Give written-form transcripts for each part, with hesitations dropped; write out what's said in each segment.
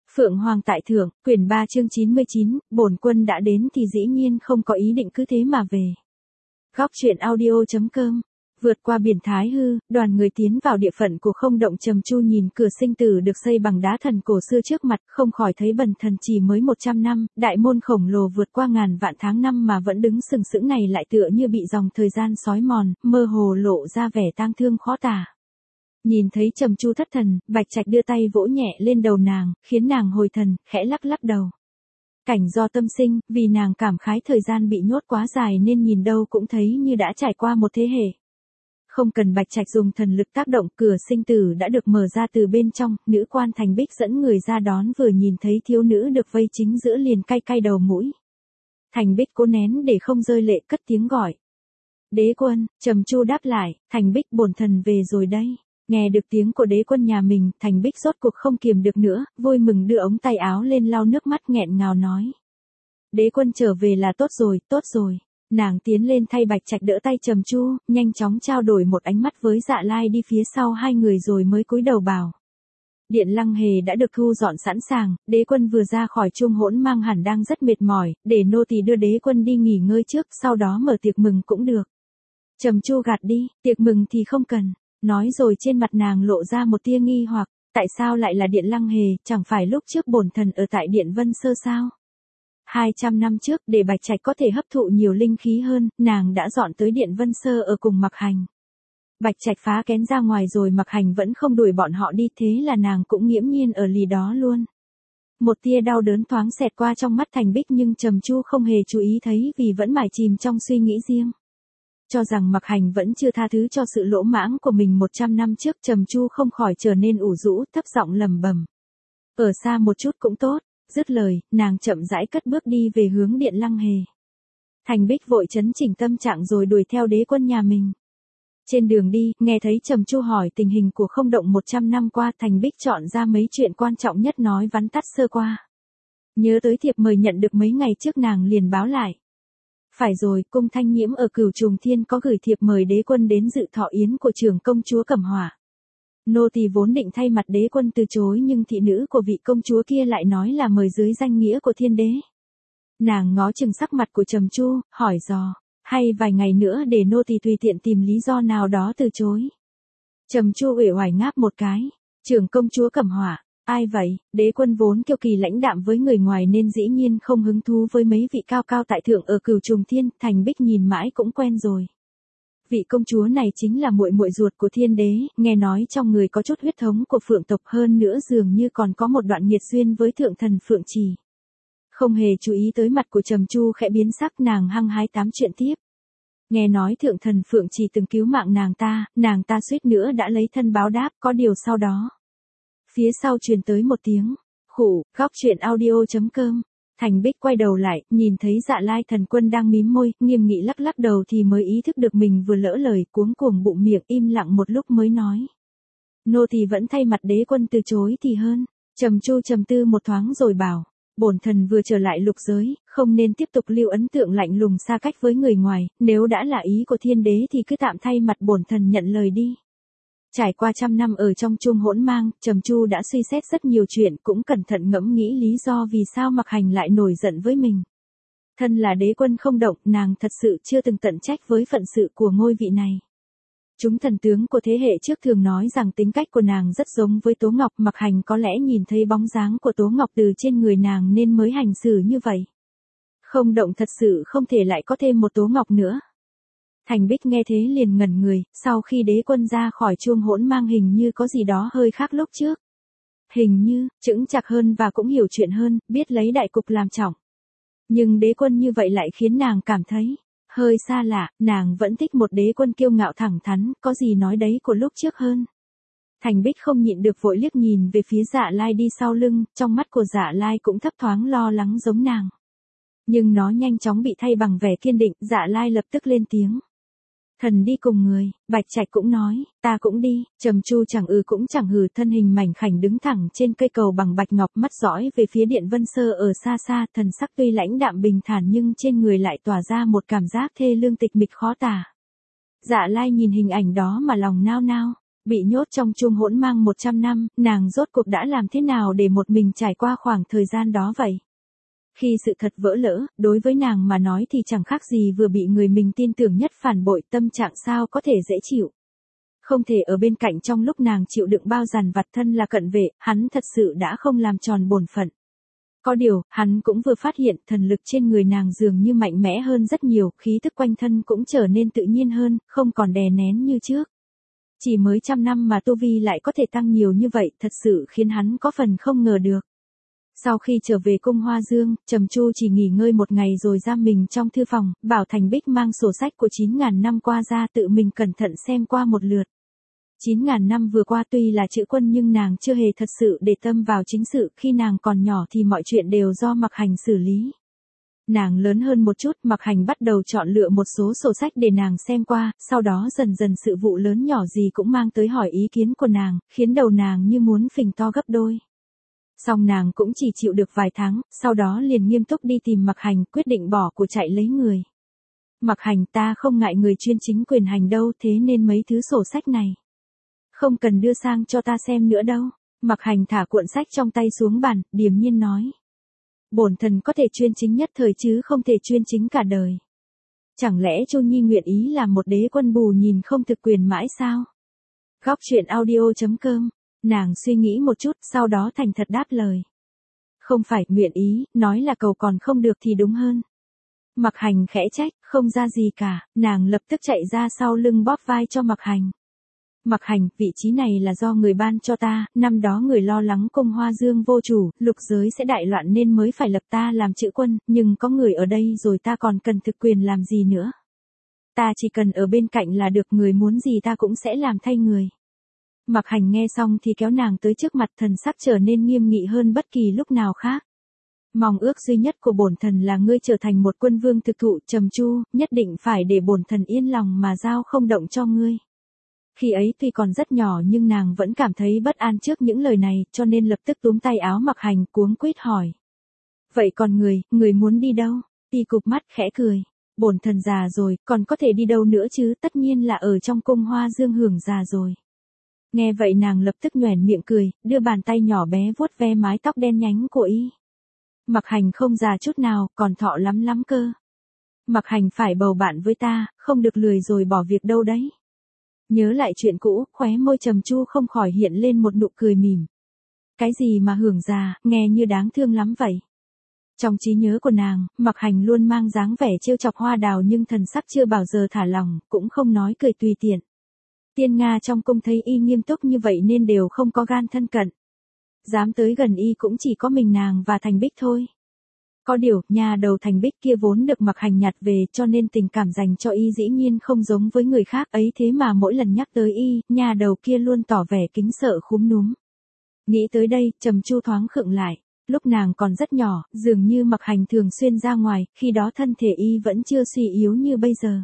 Phượng Hoàng tại thượng, quyển 3 chương 99, bổn quân đã đến thì dĩ nhiên không có ý định cứ thế mà về. Góc truyện audio.com. Vượt qua biển Thái Hư, đoàn người tiến vào địa phận của Không Động. Trầm Chu nhìn cửa sinh tử được xây bằng đá thần cổ xưa trước mặt, không khỏi thấy bần thần chỉ mới 100 năm, đại môn khổng lồ vượt qua ngàn vạn tháng năm mà vẫn đứng sừng sững này lại tựa như bị dòng thời gian xói mòn, mơ hồ lộ ra vẻ tang thương khó tả. Nhìn thấy Trầm Chu thất thần, Bạch Trạch đưa tay vỗ nhẹ lên đầu nàng, khiến nàng hồi thần, khẽ lắc lắc đầu. Cảnh do tâm sinh, vì nàng cảm khái thời gian bị nhốt quá dài nên nhìn đâu cũng thấy như đã trải qua một thế hệ. Không cần Bạch Trạch dùng thần lực tác động, cửa sinh tử đã được mở ra từ bên trong, nữ quan Thành Bích dẫn người ra đón, vừa nhìn thấy thiếu nữ được vây chính giữa liền cay cay đầu mũi. Thành Bích cố nén để không rơi lệ, cất tiếng gọi. Đế quân. Trầm Chu đáp lại, Thành Bích bổn thần về rồi đây. Nghe được tiếng của đế quân nhà mình, Thành Bích rốt cuộc không kiềm được nữa, vui mừng đưa ống tay áo lên lau nước mắt nghẹn ngào nói. Đế quân trở về là tốt rồi, tốt rồi. Nàng tiến lên thay Bạch Trạch đỡ tay Trầm Chu, nhanh chóng trao đổi một ánh mắt với Dạ Lai đi phía sau hai người rồi mới cúi đầu bảo. Điện Lăng Hề đã được thu dọn sẵn sàng, đế quân vừa ra khỏi Chung Hỗn Mang hẳn đang rất mệt mỏi, để nô tỳ đưa đế quân đi nghỉ ngơi trước, sau đó mở tiệc mừng cũng được. Trầm Chu gạt đi, tiệc mừng thì không cần. Nói rồi trên mặt nàng lộ ra một tia nghi hoặc, tại sao lại là Điện Lăng Hề, chẳng phải lúc trước bổn thần ở tại Điện Vân Sơ sao? 200 năm trước, để Bạch Trạch có thể hấp thụ nhiều linh khí hơn, nàng đã dọn tới Điện Vân Sơ ở cùng Mặc Hành. Bạch Trạch phá kén ra ngoài rồi Mặc Hành vẫn không đuổi bọn họ đi, thế là nàng cũng nghiễm nhiên ở lì đó luôn. Một tia đau đớn thoáng xẹt qua trong mắt Thành Bích nhưng Trầm Chu không hề chú ý thấy vì vẫn mải chìm trong suy nghĩ riêng. Cho rằng Mặc Hành vẫn chưa tha thứ cho sự lỗ mãng của mình 100 năm trước, Trầm Chu không khỏi trở nên ủ rũ, thấp giọng lẩm bẩm. Ở xa một chút cũng tốt. Dứt lời, nàng chậm rãi cất bước đi về hướng Điện Lăng Hề. Thành Bích vội chấn chỉnh tâm trạng rồi đuổi theo đế quân nhà mình. Trên đường đi, nghe thấy Trầm Chu hỏi tình hình của Không Động 100 năm qua, Thành Bích chọn ra mấy chuyện quan trọng nhất nói vắn tắt sơ qua. Nhớ tới thiệp mời nhận được mấy ngày trước nàng liền báo lại. Phải rồi, cung Thanh Nhiễm ở Cửu Trùng Thiên có gửi thiệp mời đế quân đến dự thọ yến của trưởng công chúa Cẩm Hỏa. Nô tỳ vốn định thay mặt đế quân từ chối nhưng thị nữ của vị công chúa kia lại nói là mời dưới danh nghĩa của thiên đế. Nàng ngó chừng sắc mặt của Trầm Chu, hỏi dò, hay vài ngày nữa để nô tỳ tùy tiện tìm lý do nào đó từ chối. Trầm Chu uể oải ngáp một cái, trưởng công chúa Cẩm Hỏa, ai vậy? Đế quân vốn kiêu kỳ lãnh đạm với người ngoài nên dĩ nhiên không hứng thú với mấy vị cao cao tại thượng ở Cửu Trùng Thiên, Thành Bích nhìn mãi cũng quen rồi. Vị công chúa này chính là muội muội ruột của thiên đế, nghe nói trong người có chút huyết thống của Phượng tộc, hơn nữa dường như còn có một đoạn nghiệt duyên với thượng thần Phượng Trì. Không hề chú ý tới mặt của Trầm Chu khẽ biến sắc, nàng hăng hái tám chuyện tiếp. Nghe nói thượng thần Phượng Trì từng cứu mạng nàng ta suýt nữa đã lấy thân báo đáp, có điều sau đó. Phía sau truyền tới một tiếng khụ. Góc truyện audio.com. Thành Bích quay đầu lại, nhìn thấy Dạ Lai thần quân đang mím môi, nghiêm nghị lắc lắc đầu thì mới ý thức được mình vừa lỡ lời, cuống cuồng bụng miệng, im lặng một lúc mới nói. Nô tỳ vẫn thay mặt đế quân từ chối thì hơn. Trầm Chu trầm tư một thoáng rồi bảo, bổn thần vừa trở lại lục giới, không nên tiếp tục lưu ấn tượng lạnh lùng xa cách với người ngoài, nếu đã là ý của thiên đế thì cứ tạm thay mặt bổn thần nhận lời đi. Trải qua trăm năm ở trong Chung Hỗn Mang, Trầm Chu đã suy xét rất nhiều chuyện, cũng cẩn thận ngẫm nghĩ lý do vì sao Mặc Hành lại nổi giận với mình. Thân là đế quân Không Động, nàng thật sự chưa từng tận trách với phận sự của ngôi vị này. Chúng thần tướng của thế hệ trước thường nói rằng tính cách của nàng rất giống với Tố Ngọc, Mặc Hành có lẽ nhìn thấy bóng dáng của Tố Ngọc từ trên người nàng nên mới hành xử như vậy. Không Động thật sự không thể lại có thêm một Tố Ngọc nữa. Thành Bích nghe thế liền ngẩn người, sau khi đế quân ra khỏi Chung Hỗn Mang hình như có gì đó hơi khác lúc trước. Hình như, chững chạc hơn và cũng hiểu chuyện hơn, biết lấy đại cục làm trọng. Nhưng đế quân như vậy lại khiến nàng cảm thấy hơi xa lạ, nàng vẫn thích một đế quân kiêu ngạo thẳng thắn, có gì nói đấy của lúc trước hơn. Thành Bích không nhịn được vội liếc nhìn về phía Dạ Lai đi sau lưng, trong mắt của Dạ Lai cũng thấp thoáng lo lắng giống nàng. Nhưng nó nhanh chóng bị thay bằng vẻ kiên định, Dạ Lai lập tức lên tiếng. Thần đi cùng người. Bạch Trạch cũng nói, ta cũng đi. Trầm Chu chẳng cũng chẳng hừ, thân hình mảnh khảnh đứng thẳng trên cây cầu bằng bạch ngọc, mắt dõi về phía Điện Vân Sơ ở xa xa, thần sắc tuy lãnh đạm bình thản nhưng trên người lại tỏa ra một cảm giác thê lương tịch mịch khó tả. Dạ Lai nhìn hình ảnh đó mà lòng nao nao. Bị nhốt trong chuông hỗn mang 100 năm, nàng rốt cuộc đã làm thế nào để một mình trải qua khoảng thời gian đó vậy? Khi sự thật vỡ lỡ, đối với nàng mà nói thì chẳng khác gì vừa bị người mình tin tưởng nhất phản bội, tâm trạng sao có thể dễ chịu. Không thể ở bên cạnh trong lúc nàng chịu đựng bao dằn vặt, thân là cận vệ, hắn thật sự đã không làm tròn bổn phận. Có điều, hắn cũng vừa phát hiện thần lực trên người nàng dường như mạnh mẽ hơn rất nhiều, khí thức quanh thân cũng trở nên tự nhiên hơn, không còn đè nén như trước. Chỉ mới 100 năm mà tu vi lại có thể tăng nhiều như vậy, thật sự khiến hắn có phần không ngờ được. Sau khi trở về cung Hoa Dương, Trầm Chu chỉ nghỉ ngơi một ngày rồi giam mình trong thư phòng, bảo Thành Bích mang sổ sách của 9.000 năm qua ra tự mình cẩn thận xem qua một lượt. 9.000 năm vừa qua tuy là chữ quân nhưng nàng chưa hề thật sự để tâm vào chính sự, khi nàng còn nhỏ thì mọi chuyện đều do Mặc Hành xử lý. Nàng lớn hơn một chút, Mặc Hành bắt đầu chọn lựa một số sổ sách để nàng xem qua, sau đó dần dần sự vụ lớn nhỏ gì cũng mang tới hỏi ý kiến của nàng, khiến đầu nàng như muốn phình to gấp đôi. Song nàng cũng chỉ chịu được vài tháng, sau đó liền nghiêm túc đi tìm Mặc Hành, quyết định bỏ của chạy lấy người. Mặc Hành, ta không ngại người chuyên chính quyền hành đâu, thế nên mấy thứ sổ sách này không cần đưa sang cho ta xem nữa đâu. Mặc Hành thả cuộn sách trong tay xuống bàn, điềm nhiên nói. Bổn thần có thể chuyên chính nhất thời chứ không thể chuyên chính cả đời. Chẳng lẽ Chu Nhi nguyện ý làm một đế quân bù nhìn không thực quyền mãi sao? Góc truyện audio.com. Nàng suy nghĩ một chút, sau đó thành thật đáp lời. Không phải nguyện ý, nói là cầu còn không được thì đúng hơn. Mặc Hành khẽ trách, không ra gì cả, nàng lập tức chạy ra sau lưng bóp vai cho Mặc Hành. Mặc Hành, vị trí này là do người ban cho ta, năm đó người lo lắng cung Hoa Dương vô chủ, lục giới sẽ đại loạn nên mới phải lập ta làm chữ quân, nhưng có người ở đây rồi ta còn cần thực quyền làm gì nữa. Ta chỉ cần ở bên cạnh là được, người muốn gì ta cũng sẽ làm thay người. Mặc Hành nghe xong thì kéo nàng tới trước mặt, thần sắc trở nên nghiêm nghị hơn bất kỳ lúc nào khác. Mong ước duy nhất của bổn thần là ngươi trở thành một quân vương thực thụ, Trầm Chu, nhất định phải để bổn thần yên lòng mà giao không động cho ngươi. Khi ấy tuy còn rất nhỏ nhưng nàng vẫn cảm thấy bất an trước những lời này, cho nên lập tức túm tay áo Mặc Hành cuống quýt hỏi. Vậy còn người muốn đi đâu? Y cụp mắt khẽ cười. Bổn thần già rồi, còn có thể đi đâu nữa chứ, tất nhiên là ở trong cung Hoa Dương hưởng già rồi. Nghe vậy nàng lập tức nhoẻn miệng cười, đưa bàn tay nhỏ bé vuốt ve mái tóc đen nhánh của y. Mặc Hành không già chút nào, còn thọ lắm lắm cơ. Mặc Hành phải bầu bạn với ta, không được lười rồi bỏ việc đâu đấy. Nhớ lại chuyện cũ, khóe môi Trầm Chu không khỏi hiện lên một nụ cười mỉm. Cái gì mà hưởng già, nghe như đáng thương lắm vậy. Trong trí nhớ của nàng, Mặc Hành luôn mang dáng vẻ trêu chọc hoa đào nhưng thần sắc chưa bao giờ thả lỏng, cũng không nói cười tùy tiện. Tiên Nga trong cung thấy y nghiêm túc như vậy nên đều không có gan thân cận. Dám tới gần y cũng chỉ có mình nàng và Thành Bích thôi. Có điều, nhà đầu Thành Bích kia vốn được Mặc Hành nhặt về cho nên tình cảm dành cho y dĩ nhiên không giống với người khác ấy, thế mà mỗi lần nhắc tới y, nhà đầu kia luôn tỏ vẻ kính sợ khúm núm. Nghĩ tới đây, Trầm Chu thoáng khựng lại. Lúc nàng còn rất nhỏ, dường như Mặc Hành thường xuyên ra ngoài, khi đó thân thể y vẫn chưa suy yếu như bây giờ.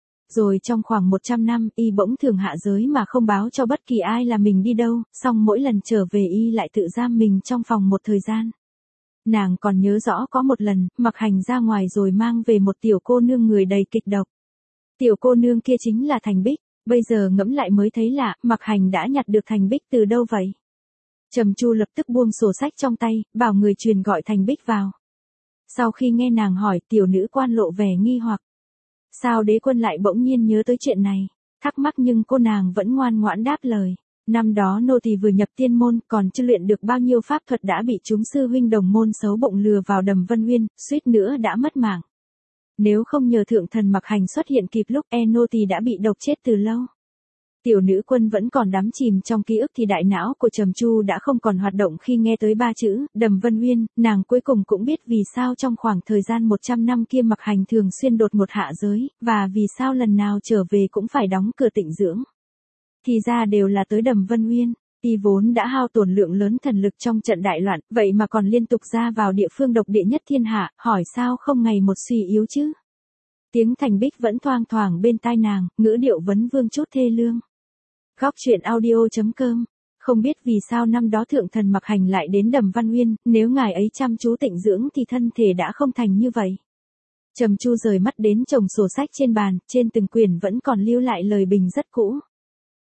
Rồi trong khoảng 100 năm, y bỗng thường hạ giới mà không báo cho bất kỳ ai là mình đi đâu, xong mỗi lần trở về y lại tự giam mình trong phòng một thời gian. Nàng còn nhớ rõ có một lần, Mặc Hành ra ngoài rồi mang về một tiểu cô nương người đầy kịch độc. Tiểu cô nương kia chính là Thành Bích, bây giờ ngẫm lại mới thấy lạ, Mặc Hành đã nhặt được Thành Bích từ đâu vậy? Trầm Chu lập tức buông sổ sách trong tay, bảo người truyền gọi Thành Bích vào. Sau khi nghe nàng hỏi, tiểu nữ quan lộ vẻ nghi hoặc. Sao đế quân lại bỗng nhiên nhớ tới chuyện này? Thắc mắc nhưng cô nàng vẫn ngoan ngoãn đáp lời. Năm đó nô tỳ vừa nhập tiên môn, còn chưa luyện được bao nhiêu pháp thuật đã bị chúng sư huynh đồng môn xấu bụng lừa vào đầm Vân Uyên, suýt nữa đã mất mạng. Nếu không nhờ thượng thần Mặc Hành xuất hiện kịp lúc, nô tỳ đã bị độc chết từ lâu. Tiểu nữ quân vẫn còn đắm chìm trong ký ức thì đại não của Trầm Chu đã không còn hoạt động khi nghe tới ba chữ, đầm Vân Uyên, nàng cuối cùng cũng biết vì sao trong khoảng thời gian 100 năm kia Mặc Hành thường xuyên đột ngột hạ giới, và vì sao lần nào trở về cũng phải đóng cửa tịnh dưỡng. Thì ra đều là tới đầm Vân Uyên, y vốn đã hao tổn lượng lớn thần lực trong trận đại loạn, vậy mà còn liên tục ra vào địa phương độc địa nhất thiên hạ, hỏi sao không ngày một suy yếu chứ. Tiếng Thành Bích vẫn thoang thoảng bên tai nàng, ngữ điệu vấn vương chút thê lương. Góc truyện audio.com. Không biết vì sao năm đó thượng thần Mặc Hành lại đến đầm Văn Uyên, nếu ngài ấy chăm chú tịnh dưỡng thì thân thể đã không thành như vậy. Trầm Chu rời mắt đến chồng sổ sách trên bàn, trên từng quyển vẫn còn lưu lại lời bình rất cũ.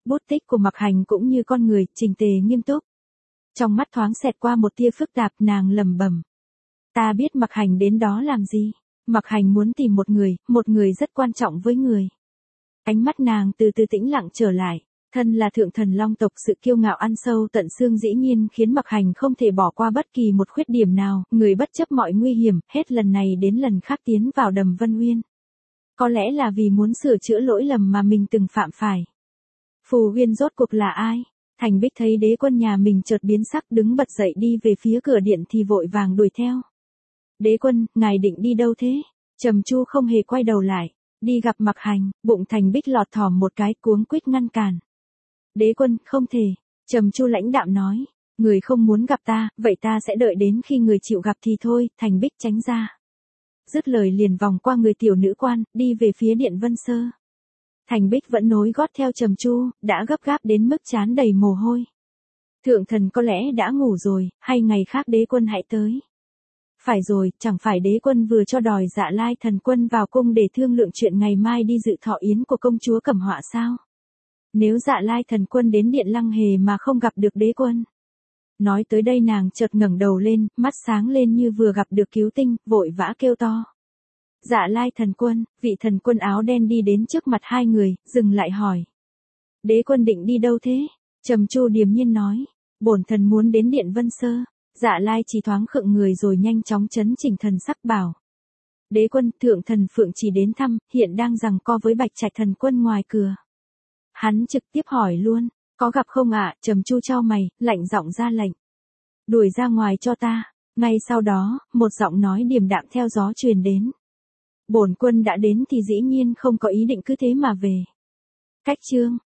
Bút tích của Mặc Hành cũng như con người, chỉnh tề nghiêm túc. Trong mắt thoáng xẹt qua một tia phức tạp, nàng lẩm bẩm. Ta biết Mặc Hành đến đó làm gì. Mặc Hành muốn tìm một người rất quan trọng với người. Ánh mắt nàng từ từ tĩnh lặng trở lại. Thân là thượng thần long tộc, sự kiêu ngạo ăn sâu tận xương dĩ nhiên khiến Mặc Hành không thể bỏ qua bất kỳ một khuyết điểm nào, người bất chấp mọi nguy hiểm, hết lần này đến lần khác tiến vào đầm Vân Uyên. Có lẽ là vì muốn sửa chữa lỗi lầm mà mình từng phạm phải. Phù Uyên rốt cuộc là ai? Thành Bích thấy đế quân nhà mình chợt biến sắc, đứng bật dậy đi về phía cửa điện thì vội vàng đuổi theo. Đế quân, ngài định đi đâu thế? Trầm Chu không hề quay đầu lại, đi gặp Mặc Hành. Bụng Thành Bích lọt thỏm một cái, cuống quýt ngăn cản. Đế quân, không thể. Trầm Chu lãnh đạm nói, người không muốn gặp ta, vậy ta sẽ đợi đến khi người chịu gặp thì thôi. Thành Bích tránh ra. Dứt lời liền vòng qua người tiểu nữ quan, đi về phía điện Vân Sơ. Thành Bích vẫn nối gót theo Trầm Chu, đã gấp gáp đến mức trán đầy mồ hôi. Thượng thần có lẽ đã ngủ rồi, hay ngày khác đế quân hãy tới. Phải rồi, chẳng phải đế quân vừa cho đòi Dạ Lai thần quân vào cung để thương lượng chuyện ngày mai đi dự thọ yến của công chúa Cẩm Họa sao? Nếu Dạ Lai thần quân đến điện Lăng Hề mà không gặp được đế quân. Nói tới đây nàng chợt ngẩng đầu lên, mắt sáng lên như vừa gặp được cứu tinh, vội vã kêu to. Dạ Lai thần quân, vị thần quân áo đen đi đến trước mặt hai người, dừng lại hỏi. Đế quân định đi đâu thế? Trầm Chu điềm nhiên nói. Bổn thần muốn đến điện Vân Sơ. Dạ Lai chỉ thoáng khựng người rồi nhanh chóng chấn chỉnh thần sắc bảo. Đế quân, thượng thần Phượng chỉ đến thăm, hiện đang giằng co với Bạch Trạch thần quân ngoài cửa. Hắn trực tiếp hỏi luôn, có gặp không ạ? Trầm Chu chau mày, lạnh giọng ra lệnh. Đuổi ra ngoài cho ta. Ngay sau đó, một giọng nói điềm đạm theo gió truyền đến. Bổn quân đã đến thì dĩ nhiên không có ý định cứ thế mà về. Cách chương.